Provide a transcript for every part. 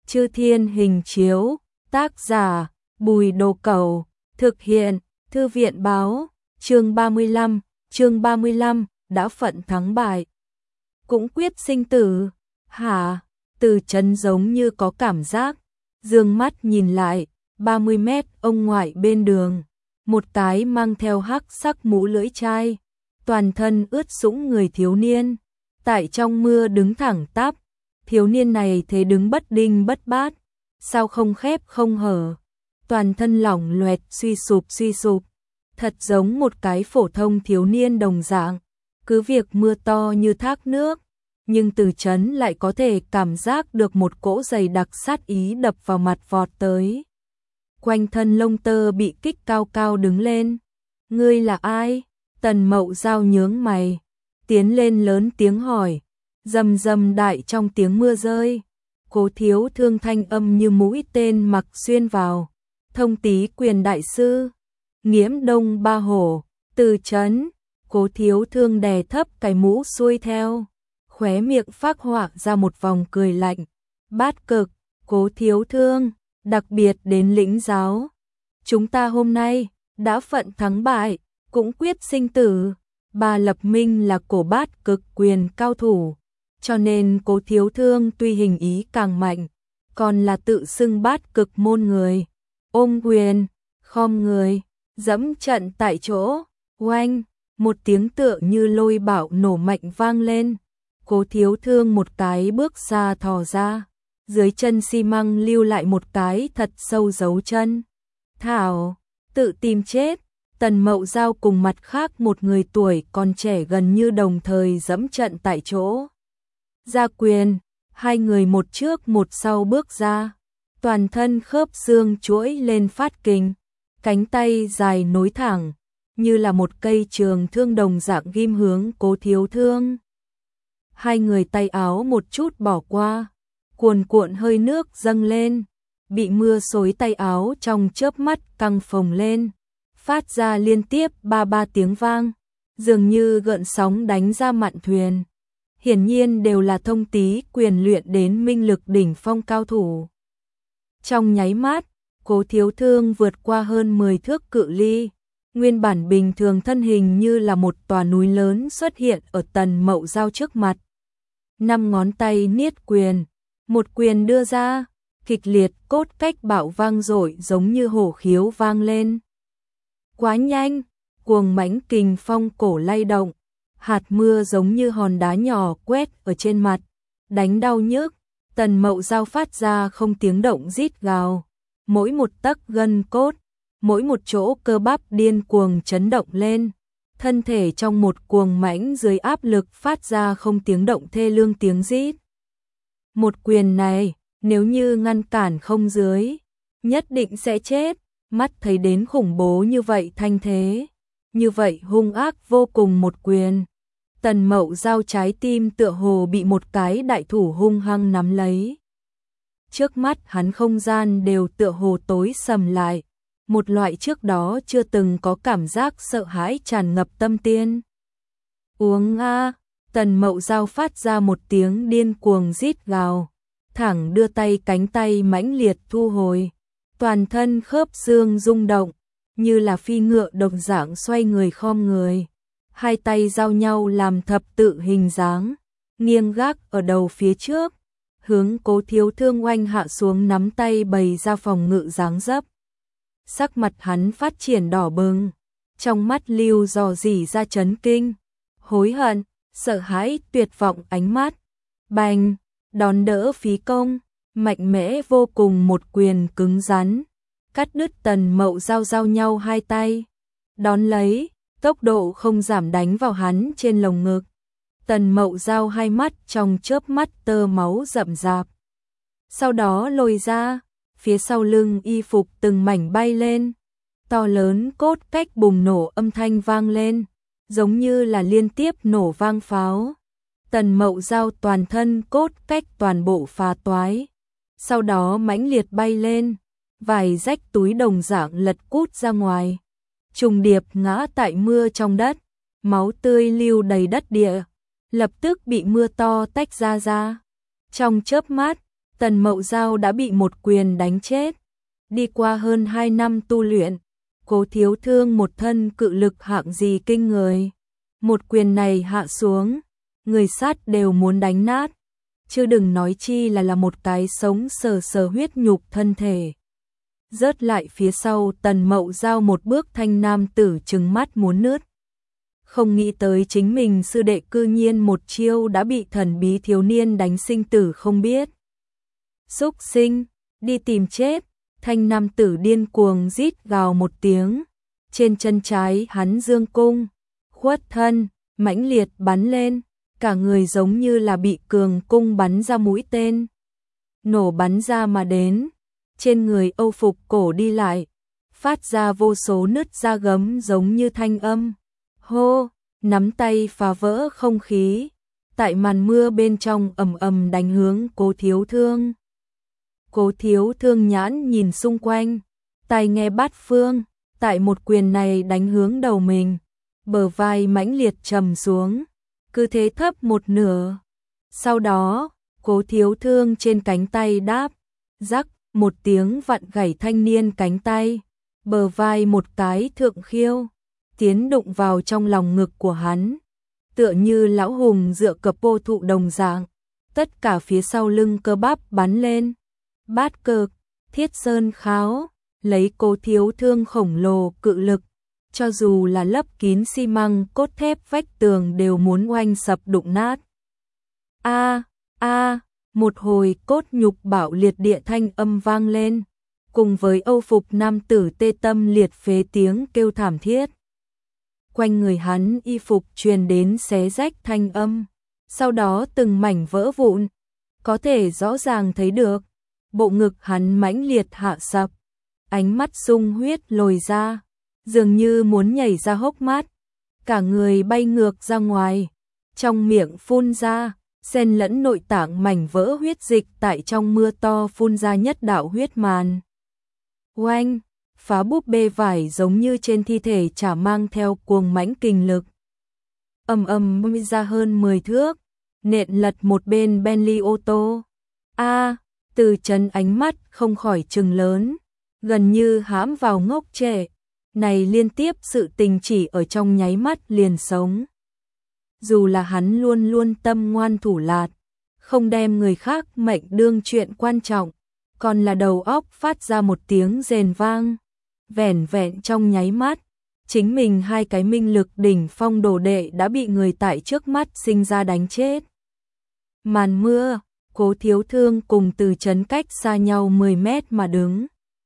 Chư Thiên Hình Chiếu, tác giả, Bùi Đồ Cẩu, thực hiện, Thư viện Báo, chương 35, đã phận thắng bại. Cũng quyết sinh tử, hả? Từ Chấn giống như có cảm giác, dương mắt nhìn lại, 30 mét ông ngoại bên đường, một cái mang theo hắc sắc mũ lưỡi chai, toàn thân ướt sũng người thiếu niên, tại trong mưa đứng thẳng tắp. Thiếu niên này thế đứng bất đinh bất bát, sao không khép không hở, toàn thân lỏng loẹt suy sụp, thật giống một cái phổ thông thiếu niên đồng dạng. Cứ việc mưa to như thác nước, nhưng Từ Chấn lại có thể cảm giác được một cỗ dày đặc sát ý đập vào mặt vọt tới. Quanh thân lông tơ bị kích cao cao đứng lên. Ngươi là ai? Tần Mậu Giao nhướng mày, tiến lên lớn tiếng hỏi. Rầm rầm đại trong tiếng mưa rơi, Cố Thiếu Thương thanh âm như mũi tên mặc xuyên vào. Thông Tý Quyền đại sư, Nghiễm Đông Ba Hổ, Từ Chấn. Cố Thiếu Thương đè thấp cái mũ xuôi theo, khóe miệng phác họa ra một vòng cười lạnh. Bát Cực, Cố Thiếu Thương, đặc biệt đến lĩnh giáo. Chúng ta hôm nay đã phận thắng bại, cũng quyết sinh tử. Bà Lập Minh là cổ Bát Cực quyền cao thủ, cho nên Cố Thiếu Thương tuy hình ý càng mạnh, còn là tự xưng Bát Cực môn người. Ôm quyền, khom người, dẫm trận tại chỗ, oanh, một tiếng tựa như lôi bạo nổ mạnh vang lên. Cố Thiếu Thương một cái bước xa thò ra, dưới chân xi măng lưu lại một cái thật sâu dấu chân. Thảo, tự tìm chết. Tần Mậu Giao cùng mặt khác một người tuổi còn trẻ gần như đồng thời dẫm trận tại chỗ. Ra quyền, hai người một trước một sau bước ra, toàn thân khớp xương chuỗi lên phát kình, cánh tay dài nối thẳng, như là một cây trường thương đồng dạng ghim hướng Cố Thiếu Thương. Hai người tay áo một chút bỏ qua, cuồn cuộn hơi nước dâng lên, bị mưa xối tay áo trong chớp mắt căng phồng lên, phát ra liên tiếp ba tiếng vang, dường như gợn sóng đánh ra mạn thuyền. Hiển nhiên đều là Thông Tý Quyền luyện đến minh lực đỉnh phong cao thủ. Trong nháy mắt, Cố Thiếu Thương vượt qua hơn 10 thước cự ly, nguyên bản bình thường thân hình như là một tòa núi lớn xuất hiện ở Tần Mậu Giao trước mặt. 5 ngón tay niết quyền, một quyền đưa ra, kịch liệt cốt cách bạo vang dội giống như hổ khiếu vang lên. Quá nhanh, cuồng mãnh kình phong cổ lay động, hạt mưa giống như hòn đá nhỏ quét ở trên mặt, đánh đau nhức. Tần Mậu Giao phát ra không tiếng động rít gào, mỗi một tấc gân cốt, mỗi một chỗ cơ bắp điên cuồng chấn động lên, thân thể trong một cuồng mãnh dưới áp lực phát ra không tiếng động thê lương tiếng rít. Một quyền này, nếu như ngăn cản không dưới, nhất định sẽ chết. Mắt thấy đến khủng bố như vậy thanh thế, như vậy hung ác vô cùng một quyền. Tần Mậu Giao trái tim tựa hồ bị một cái đại thủ hung hăng nắm lấy. Trước mắt hắn không gian đều tựa hồ tối sầm lại, một loại trước đó chưa từng có cảm giác sợ hãi tràn ngập tâm tiên. Uống a! Tần Mậu Giao phát ra một tiếng điên cuồng rít gào, thẳng đưa tay cánh tay mãnh liệt thu hồi. Toàn thân khớp xương rung động, như là phi ngựa đồng dạng xoay người khom người. Hai tay giao nhau làm thập tự hình dáng, nghiêng gác ở đầu phía trước, hướng Cố Thiếu Thương oanh hạ xuống nắm tay bày ra phòng ngự dáng dấp. Sắc mặt hắn phát triển đỏ bừng, trong mắt lưu dò dỉ ra chấn kinh, hối hận, sợ hãi tuyệt vọng ánh mắt. Bành, đón đỡ phí công. Mạnh mẽ vô cùng một quyền cứng rắn, cắt đứt Tần Mậu Giao giao nhau hai tay, đón lấy, tốc độ không giảm đánh vào hắn trên lồng ngực. Tần Mậu Giao hai mắt trong chớp mắt tơ máu rậm rạp. Sau đó lồi ra, phía sau lưng y phục từng mảnh bay lên, to lớn cốt cách bùng nổ âm thanh vang lên, giống như là liên tiếp nổ vang pháo. Tần Mậu Giao toàn thân cốt cách toàn bộ phá toái. Sau đó mãnh liệt bay lên, vài rách túi đồng dạng lật cút ra ngoài, trùng điệp ngã tại mưa trong đất, máu tươi lưu đầy đất địa, lập tức bị mưa to tách ra. Trong chớp mắt, Tần Mậu Giao đã bị một quyền đánh chết. Đi qua hơn 2 năm tu luyện, Cố Thiếu Thương một thân cự lực hạng gì kinh người. Một quyền này hạ xuống, người sát đều muốn đánh nát, chứ đừng nói chi là một cái sống sờ sờ huyết nhục thân thể. Rớt lại phía sau, Tần Mậu Giao một bước, thanh nam tử trừng mắt muốn nứt. Không nghĩ tới chính mình sư đệ cư nhiên một chiêu đã bị thần bí thiếu niên đánh sinh tử không biết. Súc sinh, đi tìm chết. Thanh nam tử điên cuồng rít gào một tiếng. Trên chân trái hắn dương cung, khuất thân, mãnh liệt bắn lên. Cả người giống như là bị cường cung bắn ra mũi tên. Nổ bắn ra mà đến. Trên người âu phục cổ đi lại, phát ra vô số nứt da gấm giống như thanh âm. Hô, nắm tay phá vỡ không khí. Tại màn mưa bên trong ầm ầm đánh hướng Cố Thiếu Thương. Cố Thiếu Thương nhãn nhìn xung quanh, tai nghe bát phương, tại một quyền này đánh hướng đầu mình, bờ vai mãnh liệt trầm xuống, cứ thế thấp một nửa. Sau đó, Cố Thiếu Thương trên cánh tay đáp, rắc một tiếng vặn gãy thanh niên cánh tay, bờ vai một cái thượng khiêu, tiến đụng vào trong lòng ngực của hắn, tựa như lão hùng dựa cập vô thụ đồng dạng, tất cả phía sau lưng cơ bắp bắn lên. Bát cực, Thiết Sơn Kháo, lấy Cố Thiếu Thương khổng lồ cự lực, cho dù là lấp kín xi măng cốt thép vách tường đều muốn oanh sập đụng nát. A, một hồi cốt nhục bạo liệt địa thanh âm vang lên, cùng với âu phục nam tử tê tâm liệt phế tiếng kêu thảm thiết. Quanh người hắn y phục truyền đến xé rách thanh âm, sau đó từng mảnh vỡ vụn, có thể rõ ràng thấy được. Bộ ngực hắn mãnh liệt hạ sập, ánh mắt sung huyết lồi ra, dường như muốn nhảy ra hốc mắt, cả người bay ngược ra ngoài, trong miệng phun ra, xen lẫn nội tạng mảnh vỡ huyết dịch tại trong mưa to phun ra nhất đạo huyết màn. Oanh, phá búp bê vải giống như trên thi thể chả mang theo cuồng mãnh kình lực. Ầm ầm ra hơn 10 thước, nện lật một bên Bentley ô tô. Từ Chấn ánh mắt không khỏi trừng lớn, gần như hãm vào ngốc trệ, này liên tiếp sự tình chỉ ở trong nháy mắt liền sống. Dù là hắn luôn luôn tâm ngoan thủ lạt, không đem người khác mệnh đương chuyện quan trọng, còn là đầu óc phát ra một tiếng rền vang, vẻn vẹn trong nháy mắt, chính mình hai cái minh lực đỉnh phong đồ đệ đã bị người tại trước mắt sinh ra đánh chết. Màn mưa, Cố Thiếu Thương cùng Từ Chấn cách xa nhau 10 mét mà đứng.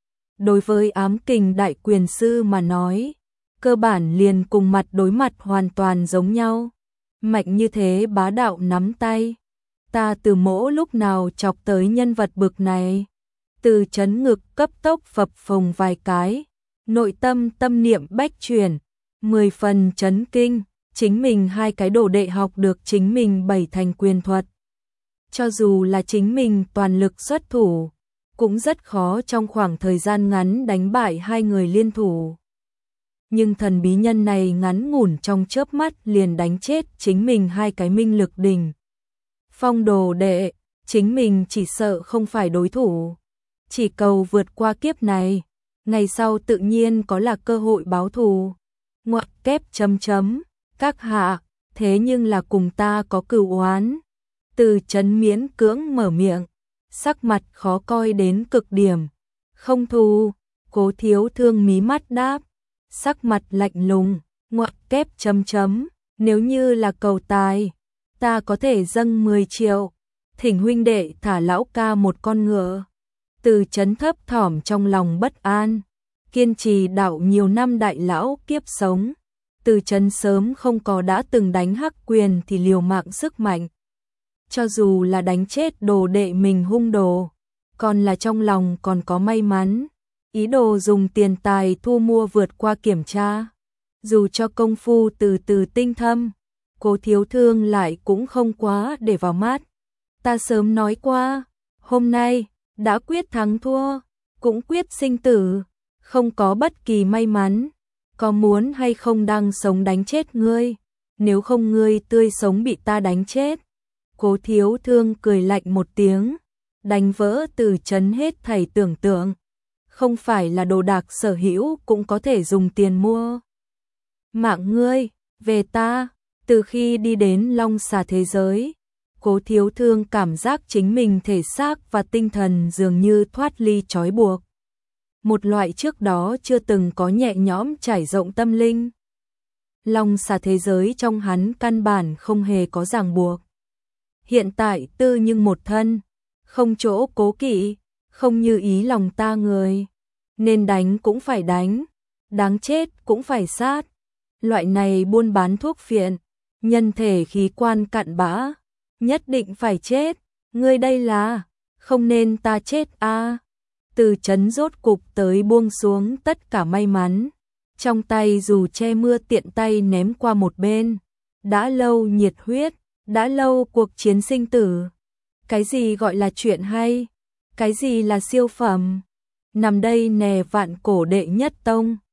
Đối với ám kình đại quyền sư mà nói, cơ bản liền cùng mặt đối mặt hoàn toàn giống nhau. Mạnh như thế bá đạo nắm tay. Ta từ mỗ lúc nào chọc tới nhân vật bực này. Từ Chấn ngực cấp tốc phập phồng vài cái. Nội tâm tâm niệm bách chuyển. 10 phần chấn kinh. Chính mình hai cái đồ đệ học được chính mình 7 thành quyền thuật. Cho dù là chính mình toàn lực xuất thủ, cũng rất khó trong khoảng thời gian ngắn đánh bại hai người liên thủ. Nhưng thần bí nhân này ngắn ngủn trong chớp mắt liền đánh chết chính mình hai cái minh lực đỉnh phong đồ đệ, chính mình chỉ sợ không phải đối thủ. Chỉ cầu vượt qua kiếp này, ngày sau tự nhiên có là cơ hội báo thù. Ngoặc kép chấm chấm, các hạ, thế nhưng là cùng ta có cửu oán. Từ Chấn miễn cưỡng mở miệng, sắc mặt khó coi đến cực điểm. Không thù, Cố Thiếu Thương mí mắt đáp, sắc mặt lạnh lùng, ngoặc kép chấm chấm, nếu như là cầu tài, ta có thể dâng 10 triệu, thỉnh huynh đệ thả lão ca một con ngựa. Từ Chấn thấp thỏm trong lòng bất an, kiên trì đạo nhiều năm đại lão kiếp sống. Từ Chấn sớm không có đã từng đánh hắc quyền thì liều mạng sức mạnh. Cho dù là đánh chết đồ đệ mình hung đồ, còn là trong lòng còn có may mắn, ý đồ dùng tiền tài thu mua vượt qua kiểm tra. Dù cho công phu từ từ tinh thâm, Cố Thiếu Thương lại cũng không quá để vào mắt. Ta sớm nói qua, hôm nay, đã quyết thắng thua, cũng quyết sinh tử, không có bất kỳ may mắn, có muốn hay không đang sống đánh chết ngươi, nếu không ngươi tươi sống bị ta đánh chết. Cố Thiếu Thương cười lạnh một tiếng, đánh vỡ Từ Chấn hết thảy tưởng tượng. Không phải là đồ đạc sở hữu cũng có thể dùng tiền mua. Mạng ngươi, về ta, từ khi đi đến Long Xà thế giới, Cố Thiếu Thương cảm giác chính mình thể xác và tinh thần dường như thoát ly trói buộc. Một loại trước đó chưa từng có nhẹ nhõm trải rộng tâm linh. Long Xà thế giới trong hắn căn bản không hề có ràng buộc. Hiện tại tư nhưng một thân, không chỗ cố kỵ, không như ý lòng ta người. Nên đánh cũng phải đánh, đáng chết cũng phải sát. Loại này buôn bán thuốc phiện, nhân thể khí quan cặn bã, nhất định phải chết. Ngươi đây là, không nên ta chết a. Từ Chấn rốt cục tới buông xuống tất cả may mắn. Trong tay dù che mưa tiện tay ném qua một bên. Đã lâu nhiệt huyết, đã lâu cuộc chiến sinh tử. Cái gì gọi là chuyện hay? Cái gì là siêu phẩm? Nằm đây nè Vạn Cổ đệ nhất tông.